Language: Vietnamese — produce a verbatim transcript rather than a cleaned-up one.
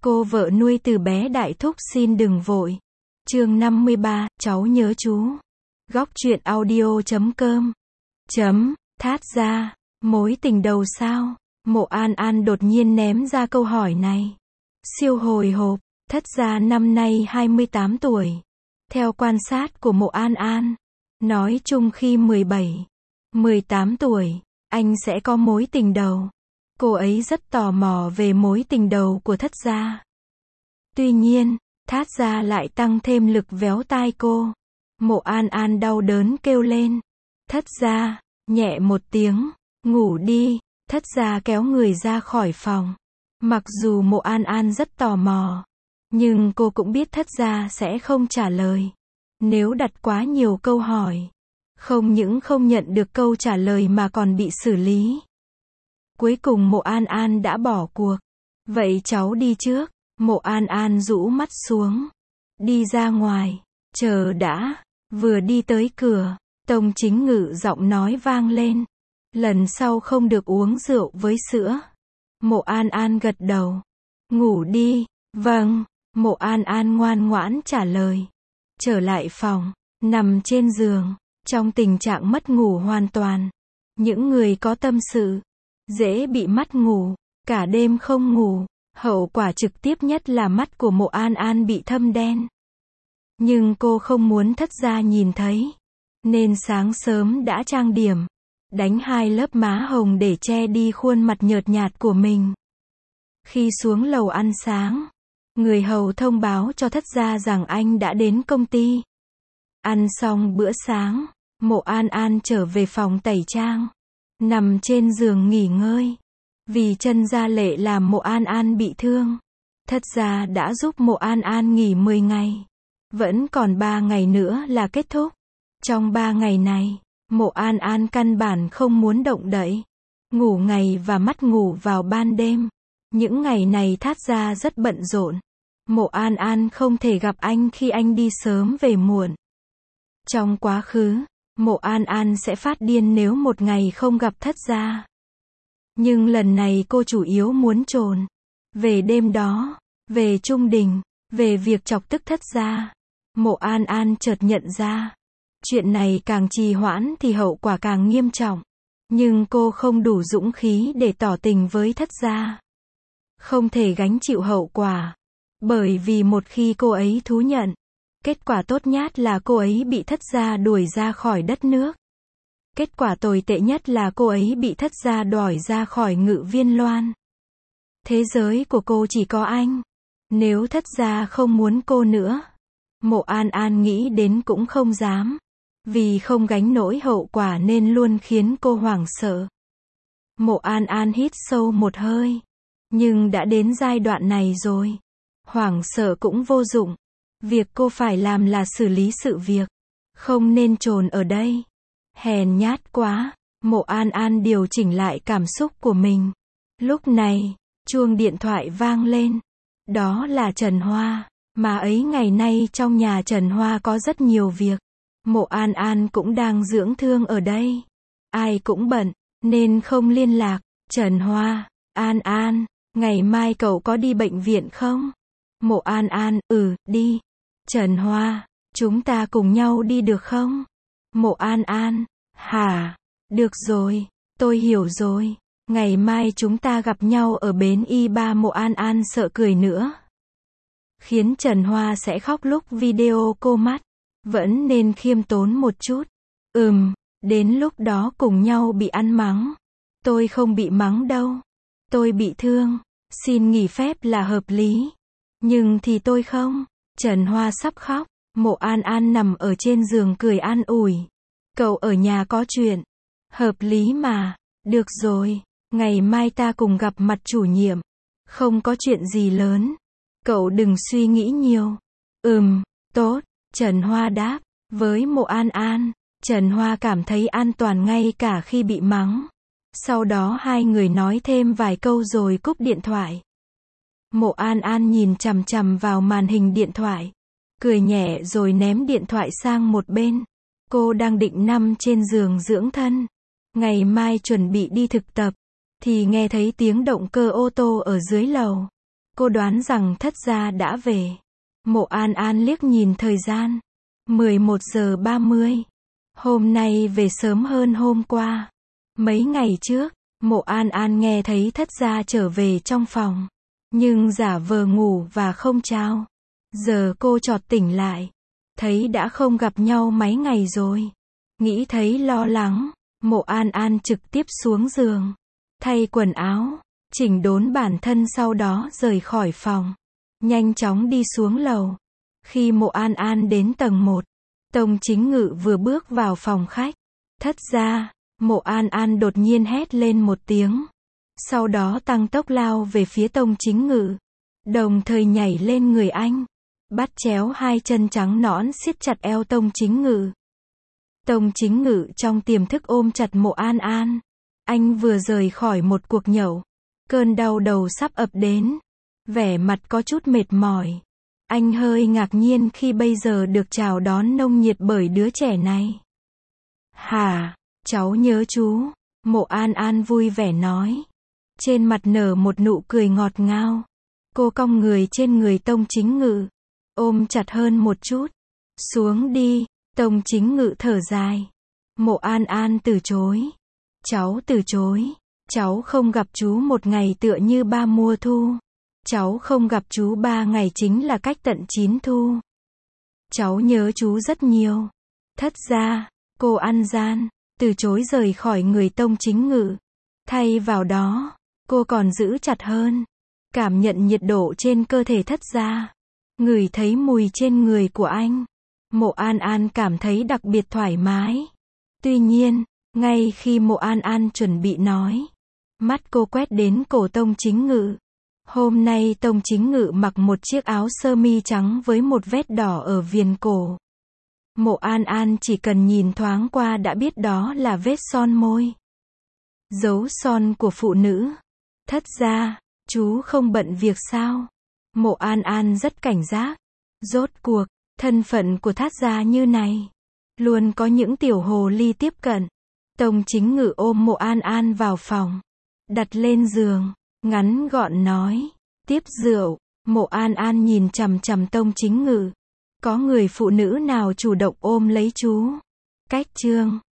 Cô vợ nuôi từ bé đại thúc xin đừng vội. Chương năm mươi ba, cháu nhớ chú. Góc truyện audio chấm com. Chấm, thát ra, mối tình đầu sao? Mộ An An đột nhiên ném ra câu hỏi này. Siêu hồi hộp, thất gia năm nay hai mươi tám tuổi. Theo quan sát của Mộ An An, nói chung khi mười bảy, mười tám tuổi, anh sẽ có mối tình đầu. Cô ấy rất tò mò về mối tình đầu của thất gia. Tuy nhiên, thát gia lại tăng thêm lực véo tai cô. Mộ An An đau đớn kêu lên. Thất gia, nhẹ một tiếng, ngủ đi. Thất gia kéo người ra khỏi phòng. Mặc dù Mộ An An rất tò mò, nhưng cô cũng biết thất gia sẽ không trả lời. Nếu đặt quá nhiều câu hỏi, không những không nhận được câu trả lời mà còn bị xử lý. Cuối cùng Mộ An An đã bỏ cuộc. Vậy cháu đi trước. Mộ An An rũ mắt xuống. Đi ra ngoài. Chờ đã. Vừa đi tới cửa, Tông Chính Ngự giọng nói vang lên. Lần sau không được uống rượu với sữa. Mộ An An gật đầu. Ngủ đi. Vâng. Mộ An An ngoan ngoãn trả lời. Trở lại phòng, nằm trên giường, trong tình trạng mất ngủ hoàn toàn. Những người có tâm sự, dễ bị mất ngủ, cả đêm không ngủ. Hậu quả trực tiếp nhất là mắt của Mộ An An bị thâm đen. Nhưng cô không muốn thất gia nhìn thấy, nên sáng sớm đã trang điểm, đánh hai lớp má hồng để che đi khuôn mặt nhợt nhạt của mình. Khi xuống lầu ăn sáng, người hầu thông báo cho thất gia rằng anh đã đến công ty. Ăn xong bữa sáng, Mộ An An trở về phòng tẩy trang, nằm trên giường nghỉ ngơi. Vì chân Gia Lệ làm Mộ An An bị thương, thất gia đã giúp Mộ An An nghỉ mười ngày. Vẫn còn ba ngày nữa là kết thúc. Trong ba ngày này, Mộ An An căn bản không muốn động đậy. Ngủ ngày và mắt ngủ vào ban đêm. Những ngày này thát gia rất bận rộn. Mộ An An không thể gặp anh khi anh đi sớm về muộn. Trong quá khứ, Mộ An An sẽ phát điên nếu một ngày không gặp thất gia. Nhưng lần này cô chủ yếu muốn trồn. Về đêm đó, về Trung Đình, về việc chọc tức thất gia. Mộ An An chợt nhận ra, chuyện này càng trì hoãn thì hậu quả càng nghiêm trọng. Nhưng cô không đủ dũng khí để tỏ tình với thất gia. Không thể gánh chịu hậu quả. Bởi vì một khi cô ấy thú nhận, kết quả tốt nhất là cô ấy bị thất gia đuổi ra khỏi đất nước. Kết quả tồi tệ nhất là cô ấy bị thất gia đuổi ra khỏi Ngự Viên Loan. Thế giới của cô chỉ có anh. Nếu thất gia không muốn cô nữa, Mộ An An nghĩ đến cũng không dám. Vì không gánh nổi hậu quả nên luôn khiến cô hoảng sợ. Mộ An An hít sâu một hơi. Nhưng đã đến giai đoạn này rồi. Hoảng sợ cũng vô dụng. Việc cô phải làm là xử lý sự việc. Không nên trồn ở đây. Hèn nhát quá. Mộ An An điều chỉnh lại cảm xúc của mình. Lúc này, chuông điện thoại vang lên. Đó là Trần Hoa. Mà ấy ngày nay trong nhà Trần Hoa có rất nhiều việc. Mộ An An cũng đang dưỡng thương ở đây. Ai cũng bận, nên không liên lạc. Trần Hoa, An An, ngày mai cậu có đi bệnh viện không? Mộ An An, ừ, đi. Trần Hoa, chúng ta cùng nhau đi được không? Mộ An An, hả? Được rồi, tôi hiểu rồi. Ngày mai chúng ta gặp nhau ở bến y ba. Mộ An An sợ cười nữa. Khiến Trần Hoa sẽ khóc lúc video cô mắt. Vẫn nên khiêm tốn một chút. Ừm, đến lúc đó cùng nhau bị ăn mắng. Tôi không bị mắng đâu. Tôi bị thương. Xin nghỉ phép là hợp lý. Nhưng thì tôi không. Trần Hoa sắp khóc. Mộ An An nằm ở trên giường cười an ủi. Cậu ở nhà có chuyện. Hợp lý mà. Được rồi. Ngày mai ta cùng gặp mặt chủ nhiệm. Không có chuyện gì lớn. Cậu đừng suy nghĩ nhiều. Ừm, tốt. Trần Hoa đáp. Với Mộ An An, Trần Hoa cảm thấy an toàn ngay cả khi bị mắng. Sau đó hai người nói thêm vài câu rồi cúp điện thoại. Mộ An An nhìn chằm chằm vào màn hình điện thoại. Cười nhẹ rồi ném điện thoại sang một bên. Cô đang định nằm trên giường dưỡng thân. Ngày mai chuẩn bị đi thực tập. Thì nghe thấy tiếng động cơ ô tô ở dưới lầu. Cô đoán rằng thất gia đã về. Mộ An An liếc nhìn thời gian. mười một giờ ba mươi. Hôm nay về sớm hơn hôm qua. Mấy ngày trước, Mộ An An nghe thấy thất gia trở về trong phòng. Nhưng giả vờ ngủ và không chào. Giờ cô chợt tỉnh lại. Thấy đã không gặp nhau mấy ngày rồi. Nghĩ thấy lo lắng. Mộ An An trực tiếp xuống giường. Thay quần áo. Chỉnh đốn bản thân sau đó rời khỏi phòng. Nhanh chóng đi xuống lầu. Khi Mộ An An đến tầng một. Tông Chính Ngự vừa bước vào phòng khách. Thất gia. Mộ An An đột nhiên hét lên một tiếng. Sau đó tăng tốc lao về phía Tông Chính Ngự. Đồng thời nhảy lên người anh. Bắt chéo hai chân trắng nõn siết chặt eo Tông Chính Ngự. Tông Chính Ngự trong tiềm thức ôm chặt Mộ An An. Anh vừa rời khỏi một cuộc nhậu. Cơn đau đầu sắp ập đến. Vẻ mặt có chút mệt mỏi. Anh hơi ngạc nhiên khi bây giờ được chào đón nồng nhiệt bởi đứa trẻ này. Hả, cháu nhớ chú. Mộ An An vui vẻ nói. Trên mặt nở một nụ cười ngọt ngào. Cô cong người trên người Tông Chính Ngự. Ôm chặt hơn một chút. Xuống đi. Tông Chính Ngự thở dài. Mộ An An từ chối. Cháu từ chối. Cháu không gặp chú một ngày tựa như ba mùa thu. Cháu không gặp chú ba ngày chính là cách tận chín thu. Cháu nhớ chú rất nhiều. Thất gia, cô ăn gian, từ chối rời khỏi người Tông Chính Ngự. Thay vào đó, cô còn giữ chặt hơn. Cảm nhận nhiệt độ trên cơ thể thất gia. Ngửi thấy mùi trên người của anh. Mộ An An cảm thấy đặc biệt thoải mái. Tuy nhiên, ngay khi Mộ An An chuẩn bị nói, mắt cô quét đến cổ Tông Chính Ngự. Hôm nay Tông Chính Ngự mặc một chiếc áo sơ mi trắng với một vết đỏ ở viền cổ. Mộ An An chỉ cần nhìn thoáng qua đã biết đó là vết son môi. Dấu son của phụ nữ. Thất gia, chú không bận việc sao? Mộ An An rất cảnh giác. Rốt cuộc, thân phận của thất gia như này. Luôn có những tiểu hồ ly tiếp cận. Tông Chính Ngự ôm Mộ An An vào phòng. Đặt lên giường. Ngắn gọn nói. Tiếp rượu. Mộ An An nhìn chằm chằm Tông Chính Ngự. Có người phụ nữ nào chủ động ôm lấy chú? Cách chương